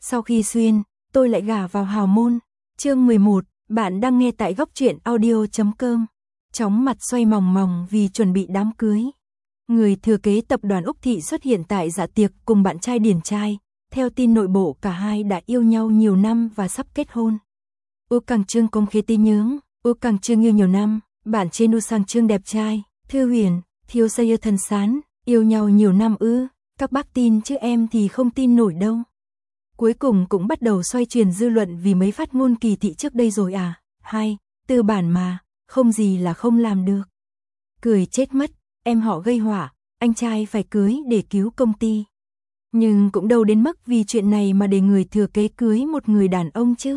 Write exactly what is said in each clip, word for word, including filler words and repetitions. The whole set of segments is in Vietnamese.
Sau khi xuyên, tôi lại gả vào hào môn. Chương mười một, bạn đang nghe tại góc truyện audio chấm com. Chóng mặt xoay mòng mòng vì chuẩn bị đám cưới. Người thừa kế tập đoàn Úc Thị xuất hiện tại dạ tiệc cùng bạn trai điển trai. Theo tin nội bộ, cả hai đã yêu nhau nhiều năm và sắp kết hôn. Úc Càng Trương công khế tí nhướng, Úc Càng Trương yêu nhiều năm, bạn trên U Sang Trương đẹp trai, Thư Huyền, Thiếu Xây thân sán, yêu nhau nhiều năm ư, các bác tin chứ em thì không tin nổi đâu. Cuối cùng cũng bắt đầu xoay truyền dư luận vì mấy phát ngôn kỳ thị trước đây rồi à, hay, tư bản mà, không gì là không làm được. Cười chết mất, em họ gây họa, anh trai phải cưới để cứu công ty. Nhưng cũng đâu đến mức vì chuyện này mà để người thừa kế cưới một người đàn ông chứ.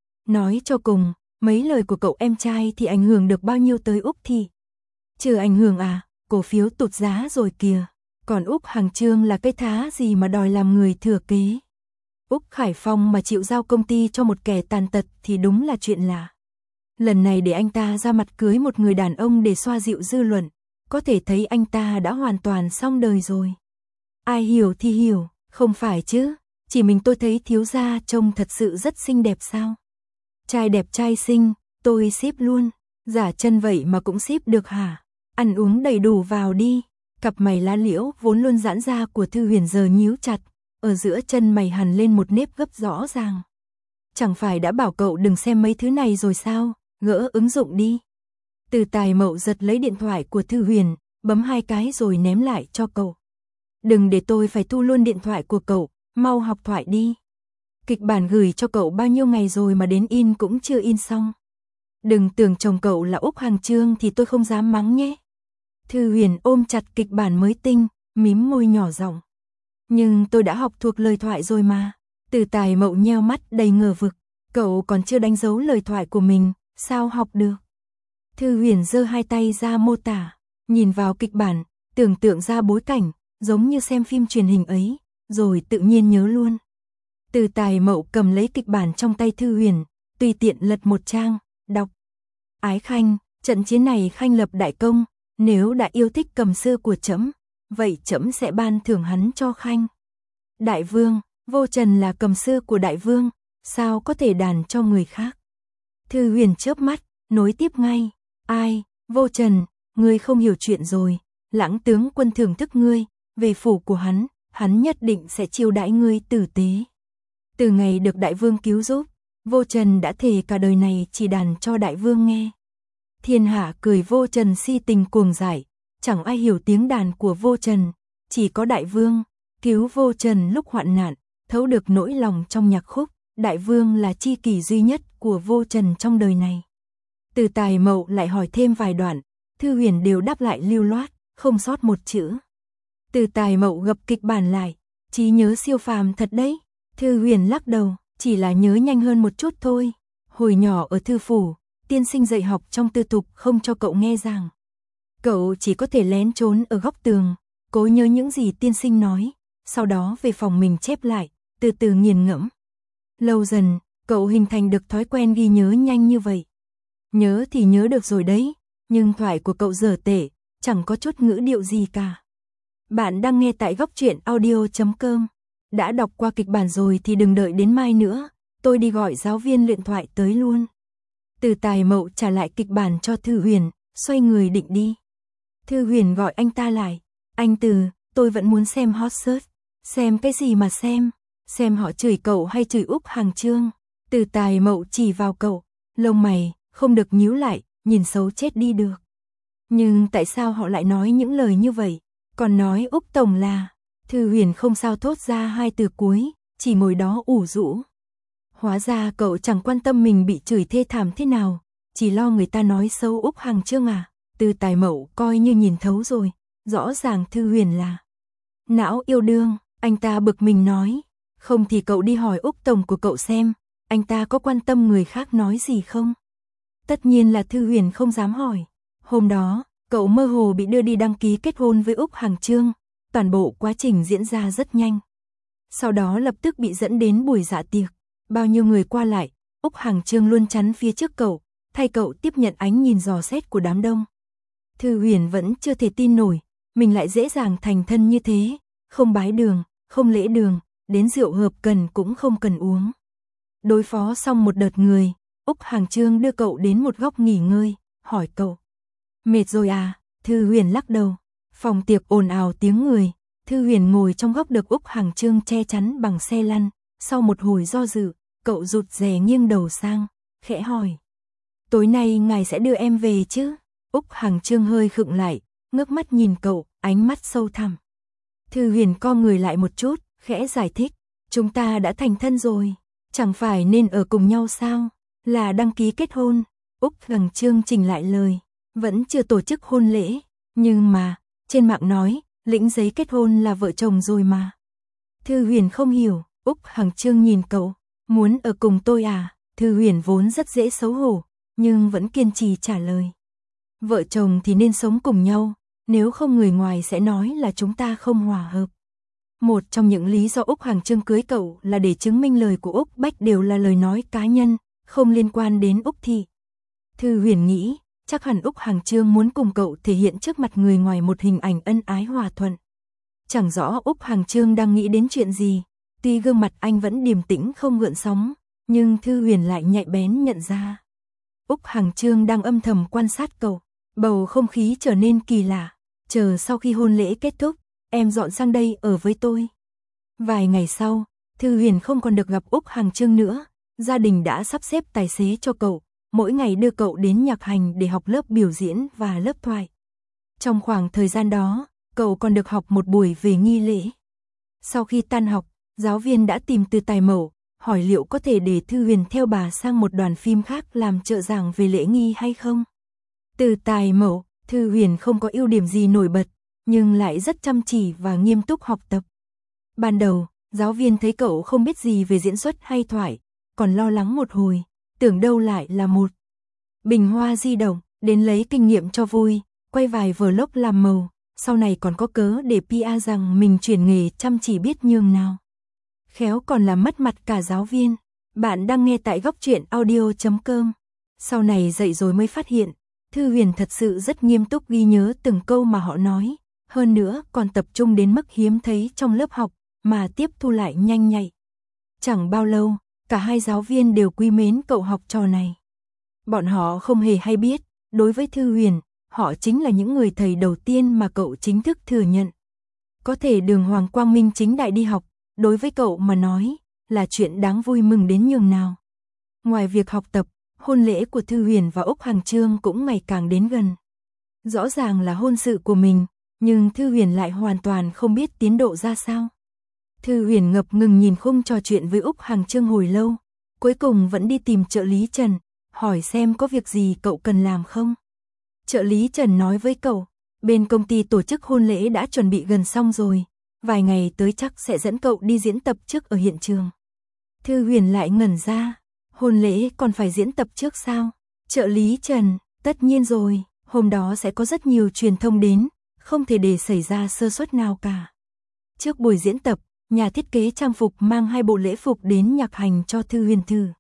Nói cho cùng, mấy lời của cậu em trai thì ảnh hưởng được bao nhiêu tới Úc Thị? Chưa ảnh hưởng à, cổ phiếu tụt giá rồi kìa. Còn Úc Hàng Trương là cái thá gì mà đòi làm người thừa kế. Úc Khải Phong mà chịu giao công ty cho một kẻ tàn tật thì đúng là chuyện lạ. Lần này để anh ta ra mặt cưới một người đàn ông để xoa dịu dư luận, có thể thấy anh ta đã hoàn toàn xong đời rồi. Ai hiểu thì hiểu, không phải chứ, chỉ mình tôi thấy thiếu gia trông thật sự rất xinh đẹp sao. Trai đẹp trai xinh, tôi ship luôn, giả chân vậy mà cũng ship được hả? Ăn uống đầy đủ vào đi. Cặp mày lá liễu vốn luôn giãn ra của Thư Huyền giờ nhíu chặt, ở giữa chân mày hằn lên một nếp gấp rõ ràng. Chẳng phải đã bảo cậu đừng xem mấy thứ này rồi sao, gỡ ứng dụng đi. Từ Tài Mậu giật lấy điện thoại của Thư Huyền, bấm hai cái rồi ném lại cho cậu. Đừng để tôi phải thu luôn điện thoại của cậu, mau học thoại đi. Kịch bản gửi cho cậu bao nhiêu ngày rồi mà đến in cũng chưa in xong. Đừng tưởng chồng cậu là Úc Hàng Trương thì tôi không dám mắng nhé. Thư Huyền ôm chặt kịch bản mới tinh, mím môi nhỏ giọng. Nhưng tôi đã học thuộc lời thoại rồi mà. Từ Tài Mậu nheo mắt đầy ngờ vực. Cậu còn chưa đánh dấu lời thoại của mình, sao học được? Thư Huyền giơ hai tay ra mô tả, nhìn vào kịch bản, tưởng tượng ra bối cảnh, giống như xem phim truyền hình ấy, rồi tự nhiên nhớ luôn. Từ Tài Mậu cầm lấy kịch bản trong tay Thư Huyền, tùy tiện lật một trang, đọc. Ái Khanh, trận chiến này Khanh lập đại công, nếu đã yêu thích cầm sư của trẫm, vậy trẫm sẽ ban thưởng hắn cho Khanh. Đại vương, Vô Trần là cầm sư của đại vương, sao có thể đàn cho người khác? Thư Huyền chớp mắt, nối tiếp ngay. Ai, Vô Trần, ngươi không hiểu chuyện rồi, Lãng tướng quân thưởng thức ngươi, về phủ của hắn, hắn nhất định sẽ chiêu đãi ngươi tử tế. Từ ngày được đại vương cứu giúp, Vô Trần đã thề cả đời này chỉ đàn cho đại vương nghe. Thiên hạ cười Vô Trần si tình cuồng dại, chẳng ai hiểu tiếng đàn của Vô Trần, chỉ có đại vương, cứu Vô Trần lúc hoạn nạn, thấu được nỗi lòng trong nhạc khúc, đại vương là tri kỷ duy nhất của Vô Trần trong đời này. Từ Tài Mậu lại hỏi thêm vài đoạn, Thư Huyền đều đáp lại lưu loát, không sót một chữ. Từ Tài Mậu gập kịch bản lại, trí nhớ siêu phàm thật đấy. Thư Huyền lắc đầu, chỉ là nhớ nhanh hơn một chút thôi. Hồi nhỏ ở thư phủ, tiên sinh dạy học trong tư thục không cho cậu nghe giảng. Cậu chỉ có thể lén trốn ở góc tường, cố nhớ những gì tiên sinh nói, sau đó về phòng mình chép lại, từ từ nghiền ngẫm. Lâu dần, cậu hình thành được thói quen ghi nhớ nhanh như vậy. Nhớ thì nhớ được rồi đấy, nhưng thoại của cậu dở tệ, chẳng có chút ngữ điệu gì cả. Bạn đang nghe tại góc truyện audio chấm com. Đã đọc qua kịch bản rồi thì đừng đợi đến mai nữa, tôi đi gọi giáo viên luyện thoại tới luôn. Từ Tài Mậu trả lại kịch bản cho Thư Huyền, xoay người định đi. Thư Huyền gọi anh ta lại. Anh Từ, tôi vẫn muốn xem hot search. Xem cái gì mà xem? Xem họ chửi cậu hay chửi Úc Hàng Trương? Từ Tài Mậu chỉ vào cậu. Lông mày, không được nhíu lại, nhìn xấu chết đi được. Nhưng tại sao họ lại nói những lời như vậy? Còn nói Úc Tổng là... Thư Huyền không sao thốt ra hai từ cuối, chỉ ngồi đó ủ rũ. Hóa ra cậu chẳng quan tâm mình bị chửi thê thảm thế nào, chỉ lo người ta nói xấu Úc Hàng Trương à. Từ Tài Mậu coi như nhìn thấu rồi, rõ ràng Thư Huyền là não yêu đương, anh ta bực mình nói. Không thì cậu đi hỏi Úc Tổng của cậu xem, anh ta có quan tâm người khác nói gì không? Tất nhiên là Thư Huyền không dám hỏi. Hôm đó, cậu mơ hồ bị đưa đi đăng ký kết hôn với Úc Hàng Trương. Toàn bộ quá trình diễn ra rất nhanh. Sau đó lập tức bị dẫn đến buổi dạ tiệc. Bao nhiêu người qua lại, Úc Hàng Trương luôn chắn phía trước cậu, thay cậu tiếp nhận ánh nhìn dò xét của đám đông. Thư Huyền vẫn chưa thể tin nổi, mình lại dễ dàng thành thân như thế, không bái đường, không lễ đường, đến rượu hợp cần cũng không cần uống. Đối phó xong một đợt người, Úc Hàng Chương đưa cậu đến một góc nghỉ ngơi, hỏi cậu. Mệt rồi à? Thư Huyền lắc đầu. Phòng tiệc ồn ào tiếng người, Thư Huyền ngồi trong góc được Úc Hàng Chương che chắn bằng xe lăn. Sau một hồi do dự, cậu rụt rè nghiêng đầu sang, khẽ hỏi. Tối nay ngài sẽ đưa em về chứ? Úc Hàng Chương hơi khựng lại, ngước mắt nhìn cậu, ánh mắt sâu thẳm. Thư Huyền co người lại một chút, khẽ giải thích. Chúng ta đã thành thân rồi, chẳng phải nên ở cùng nhau sao? Là đăng ký kết hôn. Úc Hàng Chương chỉnh lại lời. Vẫn chưa tổ chức hôn lễ, nhưng mà, trên mạng nói, lĩnh giấy kết hôn là vợ chồng rồi mà. Thư Huyền không hiểu, Úc Hàng Chương nhìn cậu, muốn ở cùng tôi à? Thư Huyền vốn rất dễ xấu hổ, nhưng vẫn kiên trì trả lời. Vợ chồng thì nên sống cùng nhau, nếu không người ngoài sẽ nói là chúng ta không hòa hợp. Một trong những lý do Úc Hàng Chương cưới cậu là để chứng minh lời của Úc Bách đều là lời nói cá nhân, không liên quan đến Úc Thị. Thư Huyền nghĩ, chắc hẳn Úc Hàng Chương muốn cùng cậu thể hiện trước mặt người ngoài một hình ảnh ân ái hòa thuận. Chẳng rõ Úc Hàng Chương đang nghĩ đến chuyện gì, tuy gương mặt anh vẫn điềm tĩnh không gợn sóng, nhưng Thư Huyền lại nhạy bén nhận ra. Úc Hàng Chương đang âm thầm quan sát cậu, bầu không khí trở nên kỳ lạ, chờ sau khi hôn lễ kết thúc, em dọn sang đây ở với tôi. Vài ngày sau, Thư Huyền không còn được gặp Úc Hàng Chương nữa, gia đình đã sắp xếp tài xế cho cậu, mỗi ngày đưa cậu đến nhạc hành để học lớp biểu diễn và lớp thoại. Trong khoảng thời gian đó, cậu còn được học một buổi về nghi lễ. Sau khi tan học, giáo viên đã tìm Từ Tài Mậu, hỏi liệu có thể để Thư Huyền theo bà sang một đoàn phim khác làm trợ giảng về lễ nghi hay không. Từ Tài Mậu, Thư Huyền không có ưu điểm gì nổi bật, nhưng lại rất chăm chỉ và nghiêm túc học tập. Ban đầu, giáo viên thấy cậu không biết gì về diễn xuất hay thoại, còn lo lắng một hồi, tưởng đâu lại là một bình hoa di động, đến lấy kinh nghiệm cho vui, quay vài vlog làm màu, sau này còn có cớ để pê e rằng mình chuyển nghề chăm chỉ biết nhường nào. Khéo còn làm mất mặt cả giáo viên. Bạn đang nghe tại góc truyện audio chấm com. Sau này dậy rồi mới phát hiện, Thư Huyền thật sự rất nghiêm túc ghi nhớ từng câu mà họ nói, hơn nữa còn tập trung đến mức hiếm thấy trong lớp học, mà tiếp thu lại nhanh nhạy. Chẳng bao lâu, cả hai giáo viên đều quý mến cậu học trò này. Bọn họ không hề hay biết, đối với Thư Huyền, họ chính là những người thầy đầu tiên mà cậu chính thức thừa nhận. Có thể đường hoàng quang minh chính đại đi học, đối với cậu mà nói, là chuyện đáng vui mừng đến nhường nào. Ngoài việc học tập, hôn lễ của Thư Huyền và Úc Hàng Chương cũng ngày càng đến gần. Rõ ràng là hôn sự của mình, nhưng Thư Huyền lại hoàn toàn không biết tiến độ ra sao. Thư Huyền ngập ngừng nhìn khung trò chuyện với Úc Hàng Chương hồi lâu, cuối cùng vẫn đi tìm trợ lý Trần, hỏi xem có việc gì cậu cần làm không. Trợ lý Trần nói với cậu, bên công ty tổ chức hôn lễ đã chuẩn bị gần xong rồi, vài ngày tới chắc sẽ dẫn cậu đi diễn tập trước ở hiện trường. Thư Huyền lại ngẩn ra, hôn lễ còn phải diễn tập trước sao? Trợ lý Trần, tất nhiên rồi, hôm đó sẽ có rất nhiều truyền thông đến, không thể để xảy ra sơ suất nào cả. Trước buổi diễn tập, nhà thiết kế trang phục mang hai bộ lễ phục đến nhạc hành cho Thư Huyền thử.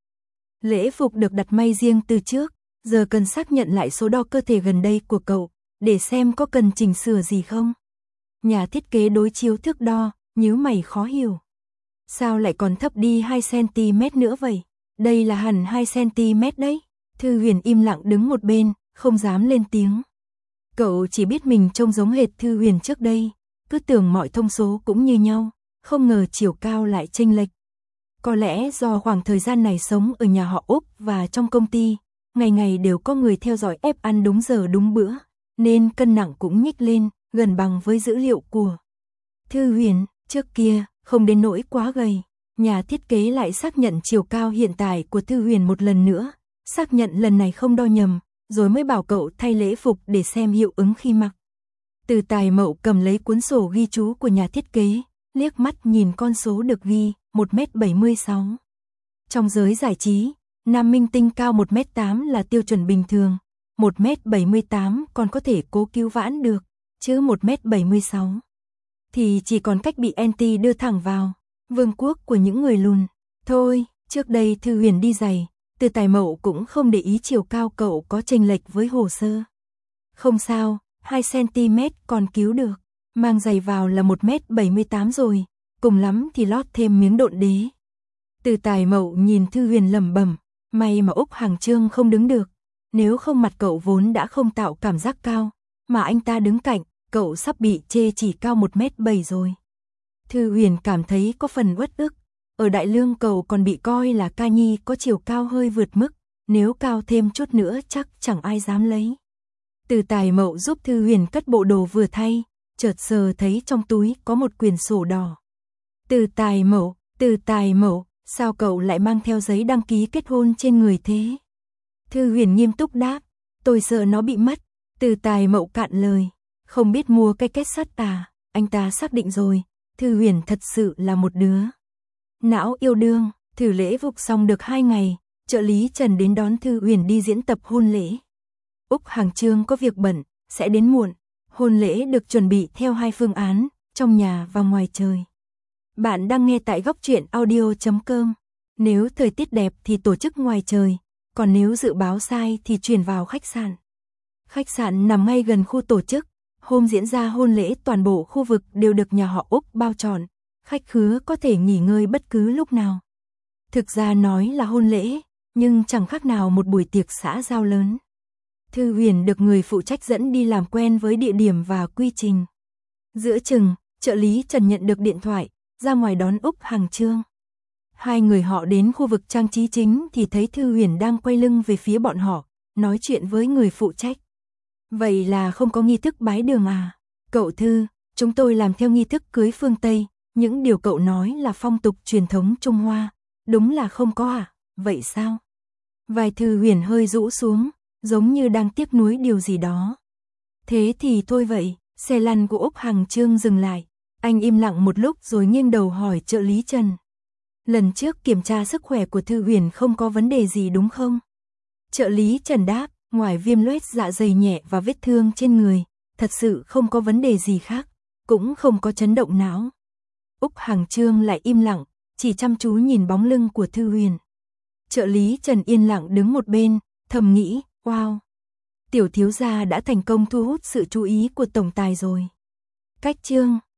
Lễ phục được đặt may riêng từ trước, giờ cần xác nhận lại số đo cơ thể gần đây của cậu, để xem có cần chỉnh sửa gì không. Nhà thiết kế đối chiếu thước đo, nhíu mày khó hiểu. Sao lại còn thấp đi hai xăng-ti-mét nữa vậy? Đây là hẳn hai xăng-ti-mét đấy. Thư Huyền im lặng đứng một bên, không dám lên tiếng. Cậu chỉ biết mình trông giống hệt Thư Huyền trước đây, cứ tưởng mọi thông số cũng như nhau, không ngờ chiều cao lại chênh lệch. Có lẽ do khoảng thời gian này sống ở nhà họ Úc và trong công ty, ngày ngày đều có người theo dõi ép ăn đúng giờ đúng bữa, nên cân nặng cũng nhích lên, gần bằng với dữ liệu của Thư Huyền. Trước kia, không đến nỗi quá gầy, nhà thiết kế lại xác nhận chiều cao hiện tại của Thư Huyền một lần nữa, xác nhận lần này không đo nhầm, rồi mới bảo cậu thay lễ phục để xem hiệu ứng khi mặc. Từ Tài Mậu cầm lấy cuốn sổ ghi chú của nhà thiết kế, liếc mắt nhìn con số được ghi, một mét bảy mươi sáu. Trong giới giải trí, nam minh tinh cao một mét tám là tiêu chuẩn bình thường, một mét bảy mươi tám còn có thể cố cứu vãn được, chứ một mét bảy mươi sáu thì chỉ còn cách bị anti đưa thẳng vào vương quốc của những người lùn. Thôi, trước đây Thư Huyền đi giày, Từ Tài Mậu cũng không để ý chiều cao cậu có chênh lệch với hồ sơ. Không sao, hai xăng-ti-mét còn cứu được, mang giày vào là một mét bảy mươi tám rồi, cùng lắm thì lót thêm miếng độn đế. Từ Tài Mậu nhìn Thư Huyền lẩm bẩm, may mà Úc Hằng Chương không đứng được, nếu không mặt cậu vốn đã không tạo cảm giác cao, mà anh ta đứng cạnh, cậu sắp bị chê chỉ cao một mét bảy rồi. Thư Huyền cảm thấy có phần uất ức, ở Đại Lương cậu còn bị coi là ca nhi có chiều cao hơi vượt mức, nếu cao thêm chút nữa chắc chẳng ai dám lấy. Từ Tài Mậu giúp Thư Huyền cất bộ đồ vừa thay, chợt sờ thấy trong túi có một quyển sổ đỏ. Từ Tài Mậu, Từ Tài Mậu, sao cậu lại mang theo giấy đăng ký kết hôn trên người thế? Thư Huyền nghiêm túc đáp, tôi sợ nó bị mất. Từ Tài Mậu cạn lời, không biết mua cái kết sắt à, anh ta xác định rồi, Thư Huyền thật sự là một đứa não yêu đương. Thử lễ vục xong được hai ngày, trợ lý Trần đến đón Thư Huyền đi diễn tập hôn lễ. Úc Hằng Chương có việc bận, sẽ đến muộn. Hôn lễ được chuẩn bị theo hai phương án, trong nhà và ngoài trời. Bạn đang nghe tại góc truyện audio chấm com. Nếu thời tiết đẹp thì tổ chức ngoài trời, còn nếu dự báo sai thì chuyển vào khách sạn. Khách sạn nằm ngay gần khu tổ chức. Hôm diễn ra hôn lễ toàn bộ khu vực đều được nhà họ Úc bao trọn. Khách khứa có thể nghỉ ngơi bất cứ lúc nào. Thực ra nói là hôn lễ, nhưng chẳng khác nào một buổi tiệc xã giao lớn. Thư Huyền được người phụ trách dẫn đi làm quen với địa điểm và quy trình. Giữa chừng, trợ lý Trần nhận được điện thoại, ra ngoài đón Úc Hằng Chương. Hai người họ đến khu vực trang trí chính thì thấy Thư Huyền đang quay lưng về phía bọn họ, nói chuyện với người phụ trách. Vậy là không có nghi thức bái đường à? Cậu Thư, chúng tôi làm theo nghi thức cưới phương Tây, những điều cậu nói là phong tục truyền thống Trung Hoa, đúng là không có à? Vậy sao? Vai Thư Huyền hơi rũ xuống, giống như đang tiếc nuối điều gì đó. Thế thì thôi vậy, xe lăn của Úc Hằng Chương dừng lại. Anh im lặng một lúc rồi nghiêng đầu hỏi trợ lý Trần. Lần trước kiểm tra sức khỏe của Thư Huyền không có vấn đề gì đúng không? Trợ lý Trần đáp, ngoài viêm loét dạ dày nhẹ và vết thương trên người, thật sự không có vấn đề gì khác, cũng không có chấn động não. Úc Hằng Chương lại im lặng, chỉ chăm chú nhìn bóng lưng của Thư Huyền. Trợ lý Trần yên lặng đứng một bên, thầm nghĩ, wow, tiểu thiếu gia đã thành công thu hút sự chú ý của tổng tài rồi. Cách chương